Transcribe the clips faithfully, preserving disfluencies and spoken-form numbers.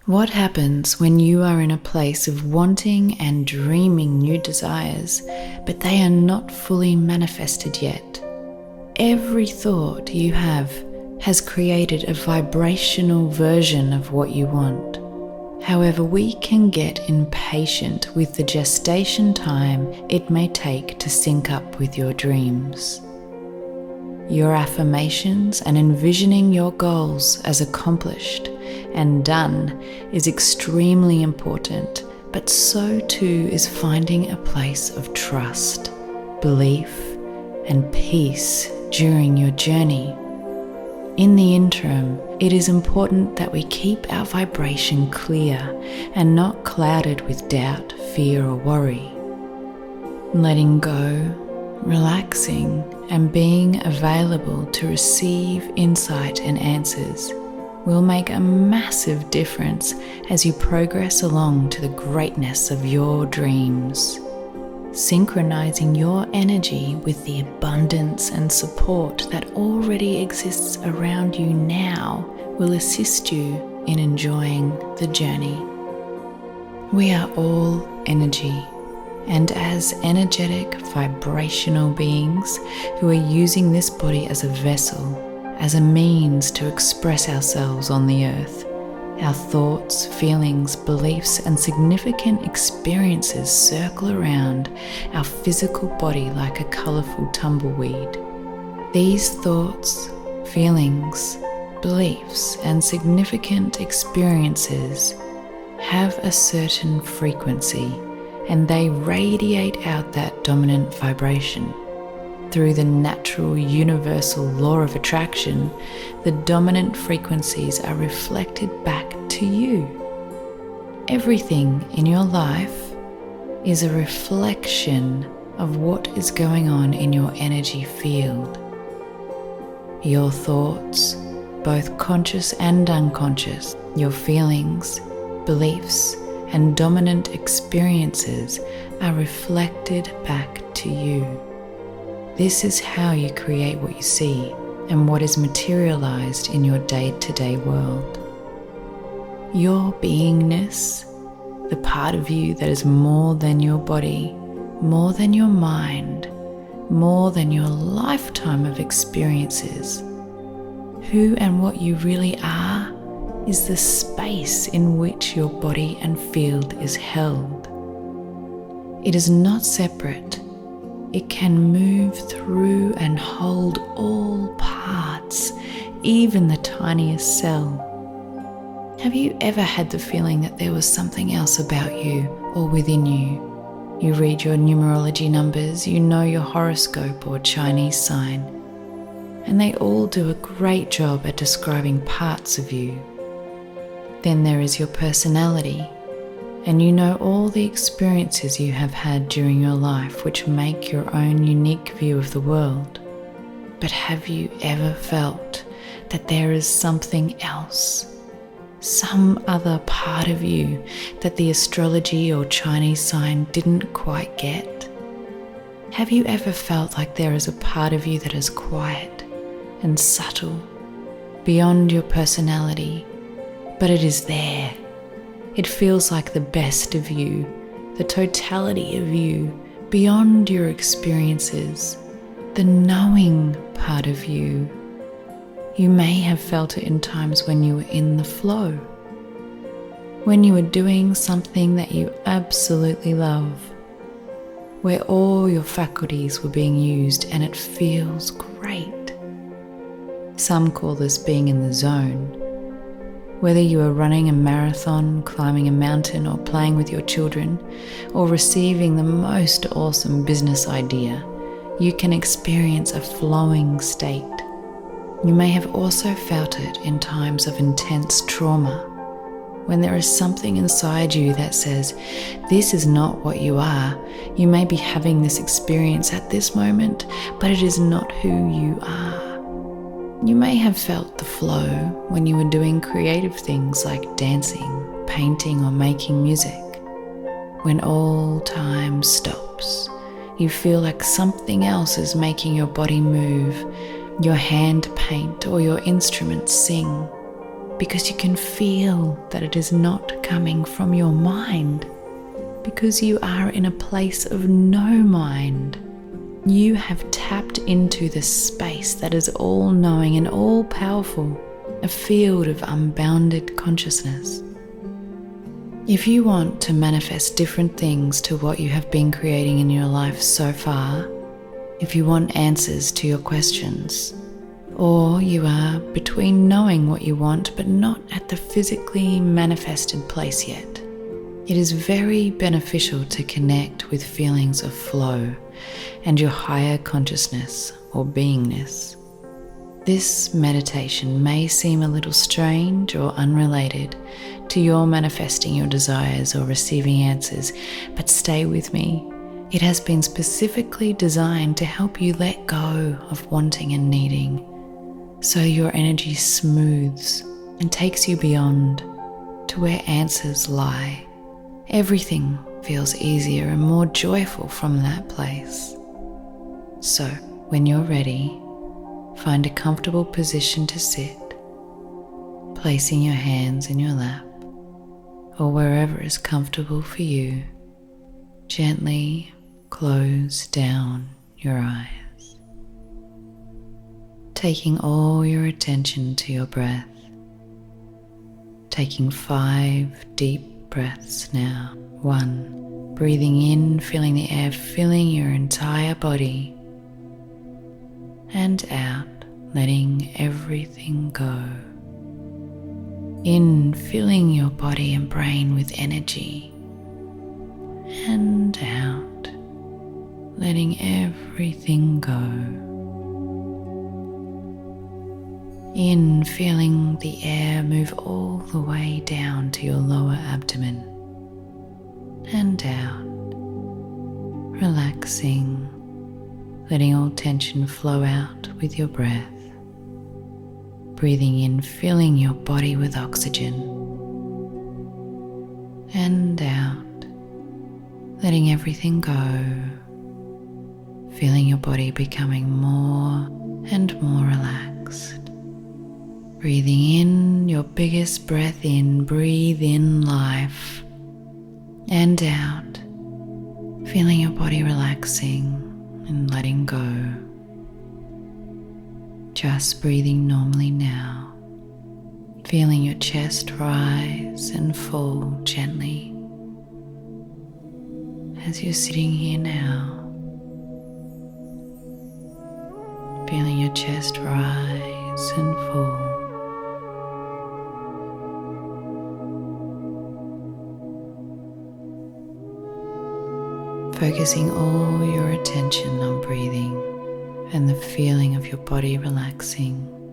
What happens when you are in a place of wanting and dreaming new desires, but they are not fully manifested yet? Every thought you have has created a vibrational version of what you want. However, we can get impatient with the gestation time it may take to sync up with your dreams. Your affirmations and envisioning your goals as accomplished and done is extremely important, but so too is finding a place of trust, belief, and peace during your journey. In the interim, it is important that we keep our vibration clear and not clouded with doubt, fear, or worry. Letting go, relaxing, and being available to receive insight and answers will make a massive difference as you progress along to the greatness of your dreams. Synchronizing your energy with the abundance and support that already exists around you now will assist you in enjoying the journey. We are all energy, and as energetic, vibrational beings who are using this body as a vessel, as a means to express ourselves on the earth, our thoughts, feelings, beliefs, and significant experiences circle around our physical body like a colorful tumbleweed. These thoughts, feelings, beliefs, and significant experiences have a certain frequency, and they radiate out that dominant vibration. Through the natural universal law of attraction, the dominant frequencies are reflected back to you. Everything in your life is a reflection of what is going on in your energy field. Your thoughts, both conscious and unconscious, your feelings, beliefs, and dominant experiences are reflected back to you. This is how you create what you see and what is materialized in your day-to-day world. Your beingness, the part of you that is more than your body, more than your mind, more than your lifetime of experiences. Who and what you really are is the space in which your body and field is held. It is not separate. It can move through and hold all parts, even the tiniest cell. Have you ever had the feeling that there was something else about you or within you? You read your numerology numbers, you know your horoscope or Chinese sign, and they all do a great job at describing parts of you. Then there is your personality, and you know all the experiences you have had during your life which make your own unique view of the world. But have you ever felt that there is something else, some other part of you that the astrology or Chinese sign didn't quite get? Have you ever felt like there is a part of you that is quiet and subtle, beyond your personality, but it is there? It feels like the best of you, the totality of you, beyond your experiences, the knowing part of you. You may have felt it in times when you were in the flow, when you were doing something that you absolutely love, where all your faculties were being used and it feels great. Some call this being in the zone. Whether you are running a marathon, climbing a mountain, or playing with your children, or receiving the most awesome business idea, you can experience a flowing state. You may have also felt it in times of intense trauma, when there is something inside you that says, this is not what you are. You may be having this experience at this moment, but it is not who you are. You may have felt the flow when you were doing creative things like dancing, painting, or making music. When all time stops, you feel like something else is making your body move, your hand paint, or your instrument sing. because you can feel that it is not coming from your mind, because you are in a place of no mind. You have tapped into the space that is all-knowing and all-powerful, a field of unbounded consciousness. If you want to manifest different things to what you have been creating in your life so far, if you want answers to your questions, or you are between knowing what you want but not at the physically manifested place yet, it is very beneficial to connect with feelings of flow and your higher consciousness or beingness. This meditation may seem a little strange or unrelated to your manifesting your desires or receiving answers, but stay with me. It has been specifically designed to help you let go of wanting and needing, so your energy smooths and takes you beyond to where answers lie. Everything feels easier and more joyful from that place. So, when you're ready, find a comfortable position to sit, placing your hands in your lap or wherever is comfortable for you. Gently close down your eyes. Taking all your attention to your breath, taking five deep breaths now. One, breathing in, feeling the air filling your entire body, and out, letting everything go. In, filling your body and brain with energy, and out, letting everything go. In, feeling the air move all the way down to your lower abdomen, and out, relaxing, letting all tension flow out with your breath. Breathing in, filling your body with oxygen, and out, letting everything go, feeling your body becoming more and more relaxed. Breathing in your biggest breath in, breathe in life, and out, feeling your body relaxing and letting go. Just breathing normally now, feeling your chest rise and fall gently as you're sitting here now, feeling your chest rise and fall. Focusing all your attention on breathing and the feeling of your body relaxing.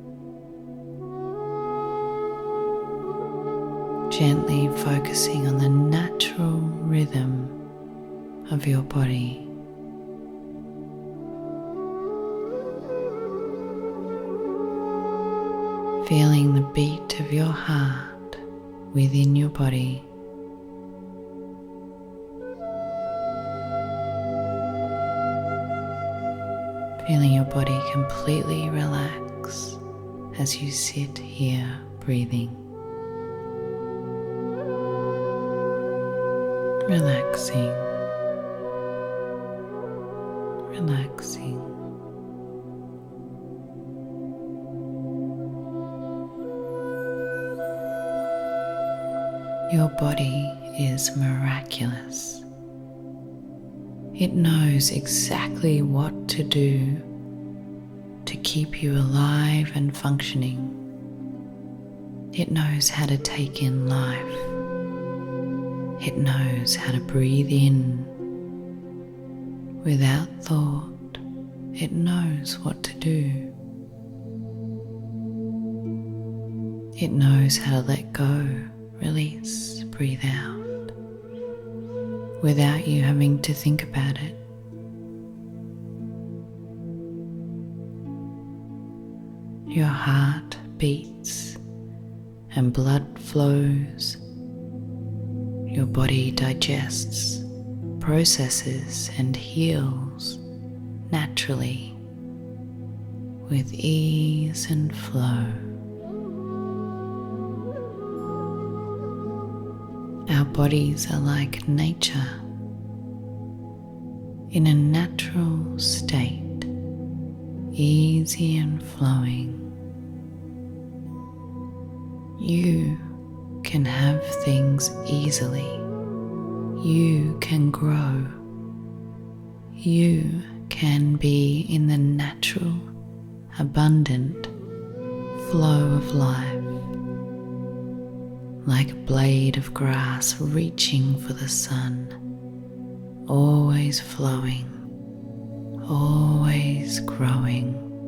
Gently focusing on the natural rhythm of your body. Feeling the beat of your heart within your body. Feeling your body completely relax as you sit here breathing. Relaxing, relaxing. Your body is miraculous. It knows exactly what to do to keep you alive and functioning. It knows how to take in life. It knows how to breathe in. Without thought, it knows what to do. It knows how to let go, release, breathe out, without you having to think about it. Your heart beats and blood flows. Your body digests, processes, and heals naturally with ease and flow. Our bodies are like nature, in a natural state, easy and flowing. You can have things easily. You can grow. You can be in the natural, abundant flow of life, like a blade of grass reaching for the sun, always flowing, always growing.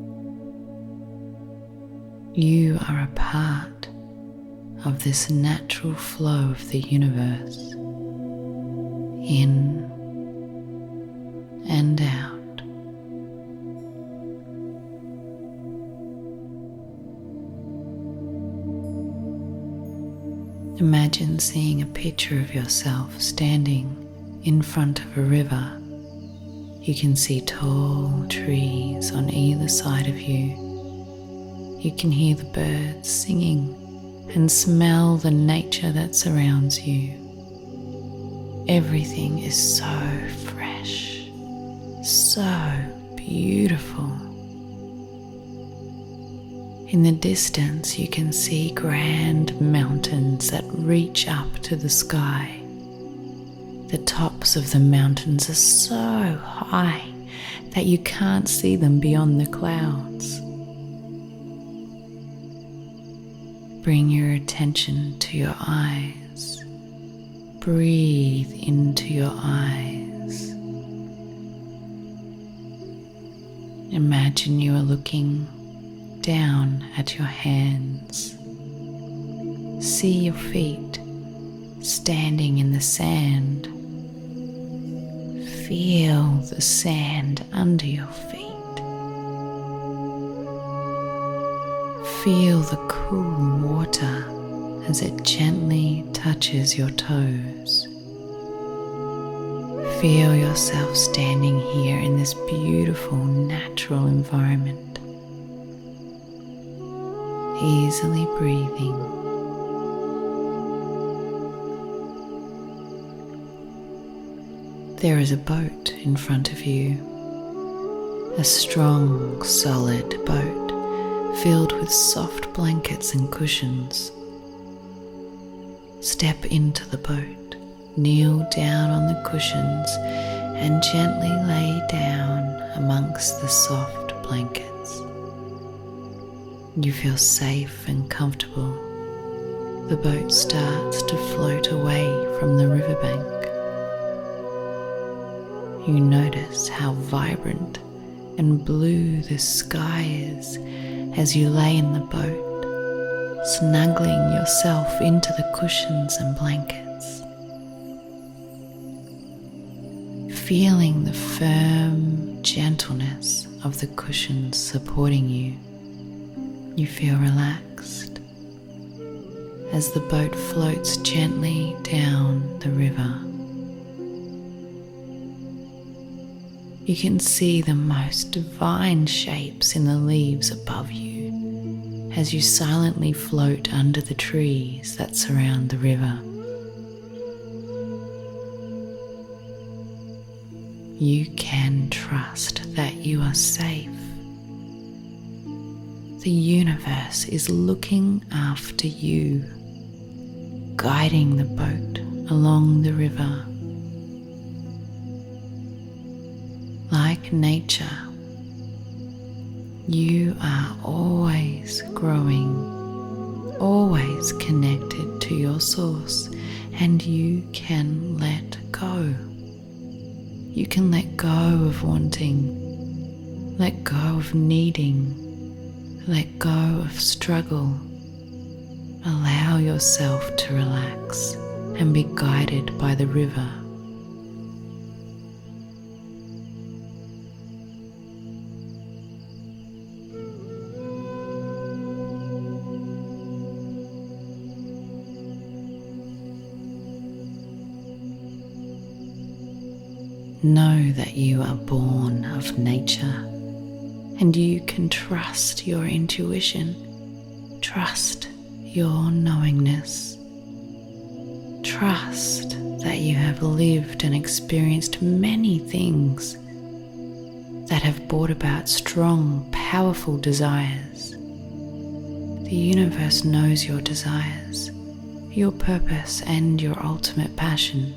You are a part of this natural flow of the universe, in and out. Imagine seeing a picture of yourself standing in front of a river. You can see tall trees on either side of you. You can hear the birds singing and smell the nature that surrounds you. Everything is so fresh, so beautiful. In the distance, you can see grand mountains that reach up to the sky. The tops of the mountains are so high that you can't see them beyond the clouds. Bring your attention to your eyes. Breathe into your eyes. Imagine you are looking down at your hands. See your feet standing in the sand. Feel the sand under your feet. Feel the cool water as it gently touches your toes. Feel yourself standing here in this beautiful natural environment. Easily breathing. There is a boat in front of you, a strong, solid boat filled with soft blankets and cushions. Step into the boat, kneel down on the cushions, and gently lay down amongst the soft blankets. You feel safe and comfortable. The boat starts to float away from the riverbank. You notice how vibrant and blue the sky is as you lay in the boat, snuggling yourself into the cushions and blankets. Feeling the firm gentleness of the cushions supporting you, you feel relaxed as the boat floats gently down the river. You can see the most divine shapes in the leaves above you as you silently float under the trees that surround the river. You can trust that you are safe. The universe is looking after you, guiding the boat along the river. Like nature, you are always growing, always connected to your source, and you can let go. You can let go of wanting, let go of needing, let go of struggle. Allow yourself to relax and be guided by the river. Know that you are born of nature, and you can trust your intuition, trust your knowingness, Trust that you have lived and experienced many things that have brought about strong, powerful desires. The universe knows your desires, your purpose, and your ultimate passion.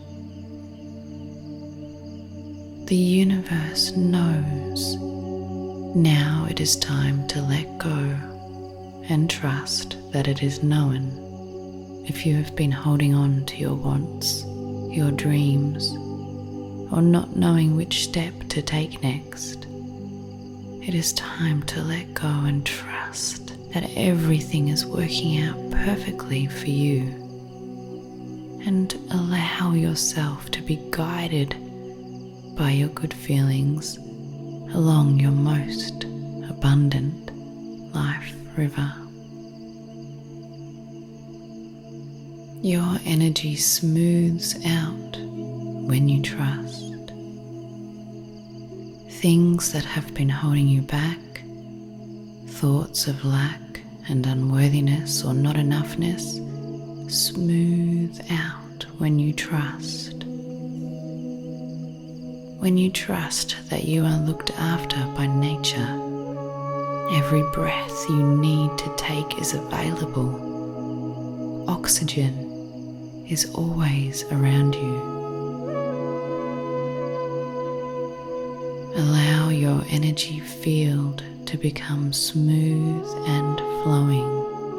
The universe knows. Now it is time to let go and trust that it is known. If you have been holding on to your wants, your dreams, or not knowing which step to take next, it is time to let go and trust that everything is working out perfectly for you, and allow yourself to be guided by your good feelings along your most abundant life river. Your energy smooths out when you trust. Things that have been holding you back, thoughts of lack and unworthiness or not enoughness, smooth out when you trust. When you trust that you are looked after by nature, every breath you need to take is available. Oxygen is always around you. Allow your energy field to become smooth and flowing.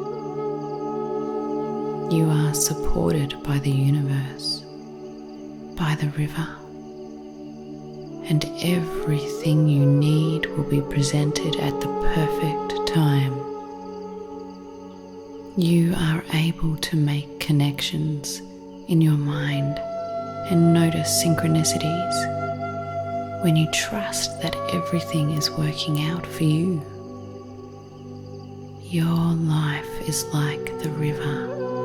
You are supported by the universe, by the river, and everything you need will be presented at the perfect time. You are able to make connections in your mind and notice synchronicities when you trust that everything is working out for you. Your life is like the river.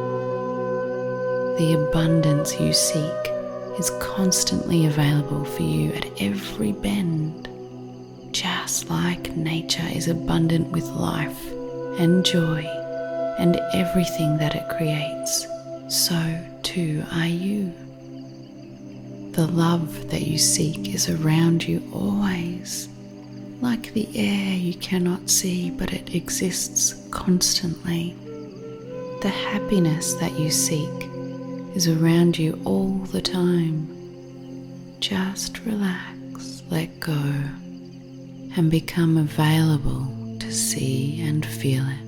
The abundance you seek is constantly available for you at every bend. Just like nature is abundant with life and joy and everything that it creates, so too are you. The love that you seek is around you always, like the air you cannot see but it exists constantly. The happiness that you seek is around you all the time. Just relax, let go, and become available to see and feel it.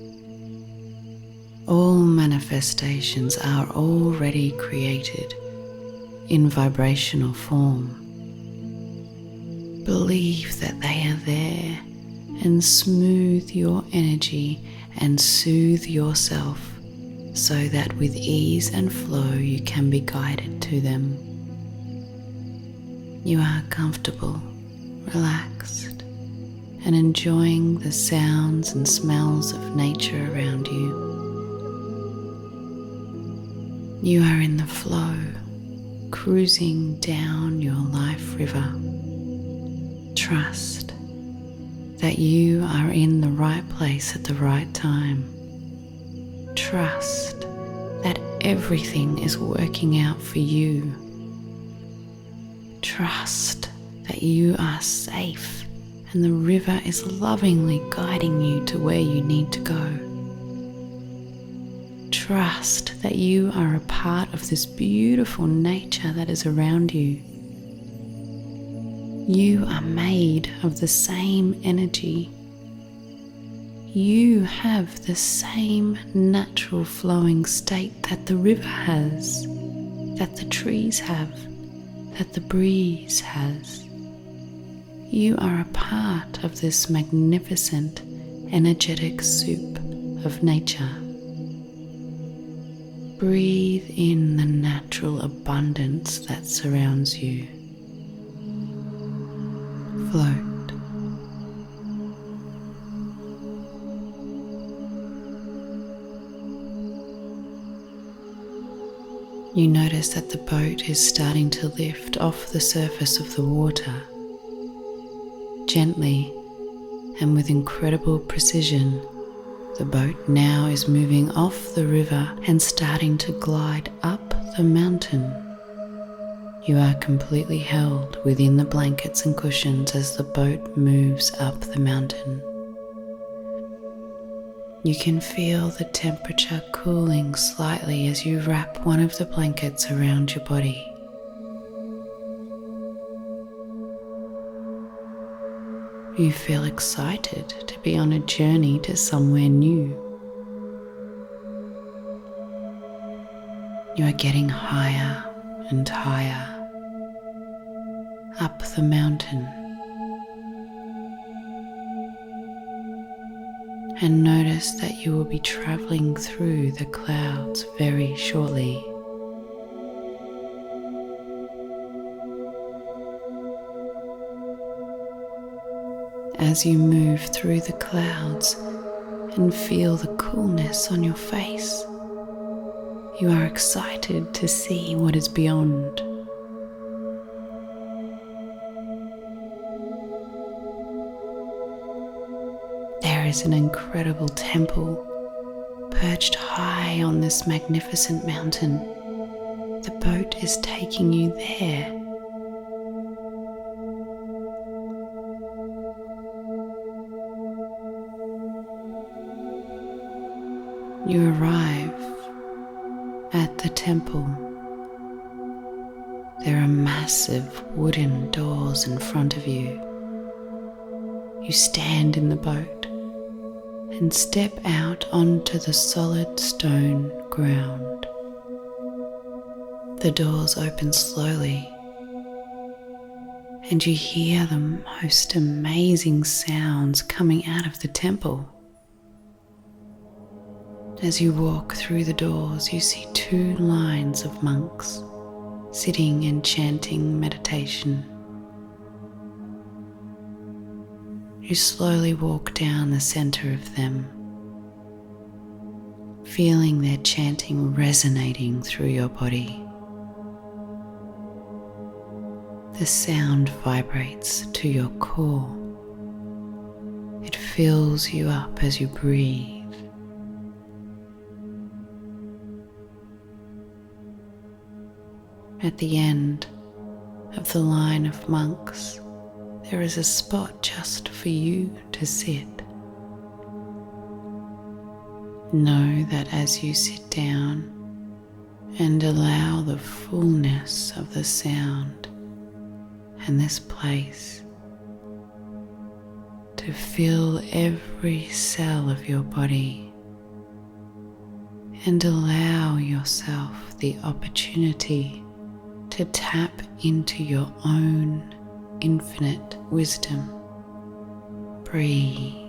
All manifestations are already created in vibrational form. Believe that they are there and smooth your energy and soothe yourself so that with ease and flow you can be guided to them. You are comfortable, relaxed, and enjoying the sounds and smells of nature around you. You are in the flow, cruising down your life river. Trust that you are in the right place at the right time. Trust that everything is working out for you. Trust that you are safe and the river is lovingly guiding you to where you need to go. Trust that you are a part of this beautiful nature that is around you. You are made of the same energy. You have the same natural flowing state that the river has, that the trees have, that the breeze has. You are a part of this magnificent, energetic soup of nature. Breathe in the natural abundance that surrounds you. Float. You notice that the boat is starting to lift off the surface of the water. Gently and with incredible precision, the boat now is moving off the river and starting to glide up the mountain. You are completely held within the blankets and cushions as the boat moves up the mountain. You can feel the temperature cooling slightly as you wrap one of the blankets around your body. You feel excited to be on a journey to somewhere new. You are getting higher and higher up the mountain, and notice that you will be traveling through the clouds very shortly. As you move through the clouds and feel the coolness on your face, you are excited to see what is beyond. There is an incredible temple perched high on this magnificent mountain. The boat is taking you there. You arrive at the temple. There are massive wooden doors in front of you. You stand in the boat and step out onto the solid stone ground. The doors open slowly, and you hear the most amazing sounds coming out of the temple. As you walk through the doors, you see two lines of monks sitting and chanting meditation. You slowly walk down the center of them, feeling their chanting resonating through your body. The sound vibrates to your core. It fills you up as you breathe. At the end of the line of monks, there is a spot just for you to sit. Know that as you sit down and allow the fullness of the sound and this place to fill every cell of your body, and allow yourself the opportunity to tap into your own infinite wisdom. Breathe.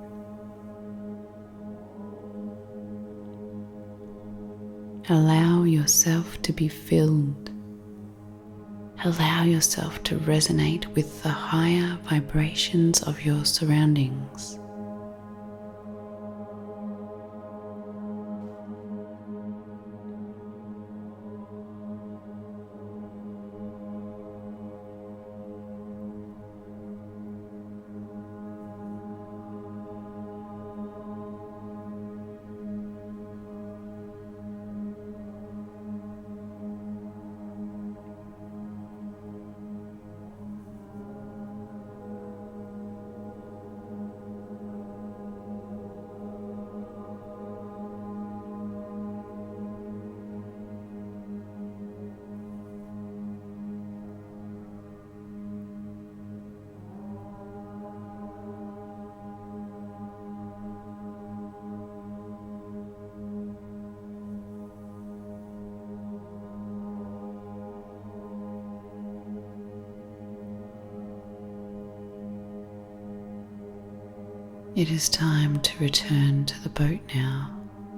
Allow yourself to be filled. Allow yourself to resonate with the higher vibrations of your surroundings. It is time to return to the boat now.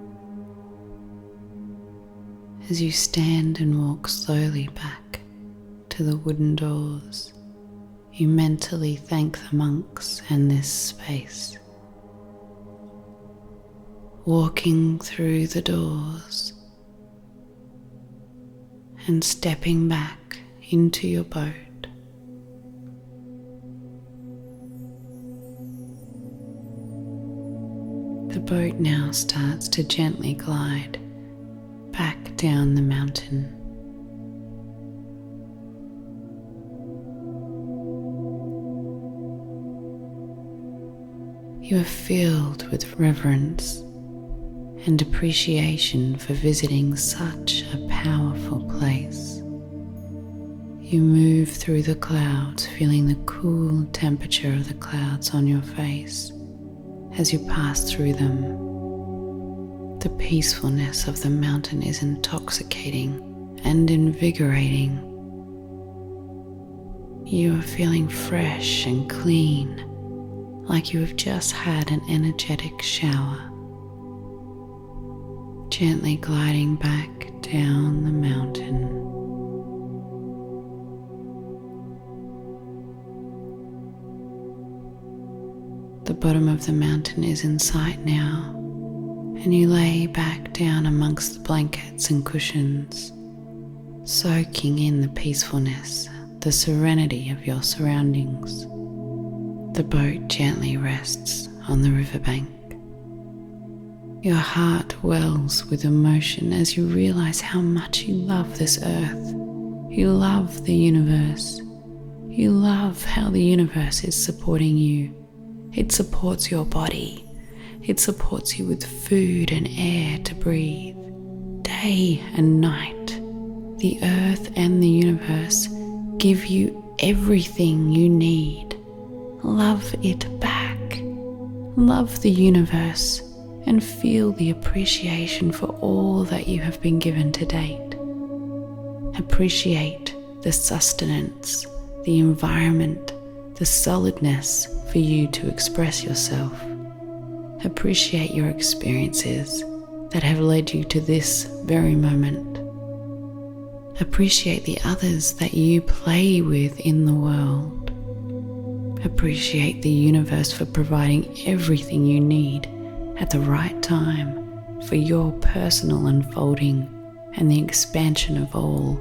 As you stand and walk slowly back to the wooden doors, you mentally thank the monks and this space. Walking through the doors and stepping back into your boat, the boat now starts to gently glide back down the mountain. You are filled with reverence and appreciation for visiting such a powerful place. You move through the clouds, feeling the cool temperature of the clouds on your face as you pass through them. The peacefulness of the mountain is intoxicating and invigorating. You are feeling fresh and clean, like you have just had an energetic shower. Gently gliding back down the mountain. The bottom of the mountain is in sight now, and you lay back down amongst the blankets and cushions, soaking in the peacefulness, the serenity of your surroundings. The boat gently rests on the riverbank. Your heart wells with emotion as you realize how much you love this earth. You love the universe. You love how the universe is supporting you. It supports your body. It supports you with food and air to breathe. Day and night, the earth and the universe give you everything you need. Love it back. Love the universe and feel the appreciation for all that you have been given to date. Appreciate the sustenance, the environment, the solidness for you to express yourself. Appreciate your experiences that have led you to this very moment. Appreciate the others that you play with in the world. Appreciate the universe for providing everything you need at the right time for your personal unfolding and the expansion of all.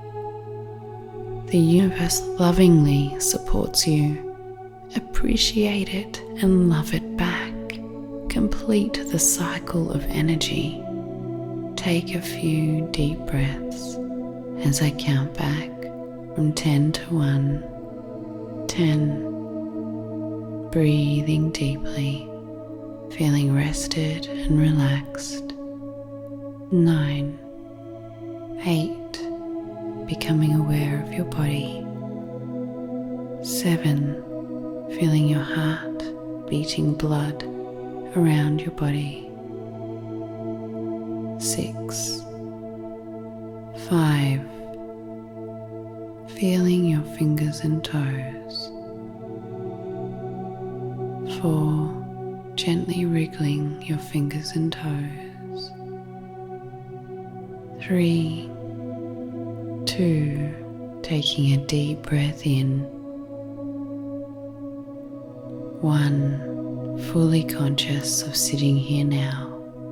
The universe lovingly supports you. Appreciate it and love it back. Complete the cycle of energy. Take a few deep breaths as I count back from ten to one. ten. Breathing deeply, feeling rested and relaxed. nine. eight. Becoming aware of your body. seven. Feeling your heart beating blood around your body. six. five. Feeling your fingers and toes. four. Gently wriggling your fingers and toes. three. two. Taking a deep breath in. one. Fully conscious of sitting here now.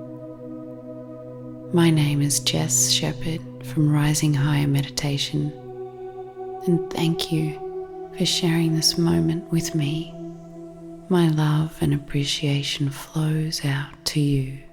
My name is Jess Shepherd from Rising Higher Meditation, and thank you for sharing this moment with me. My love and appreciation flows out to you.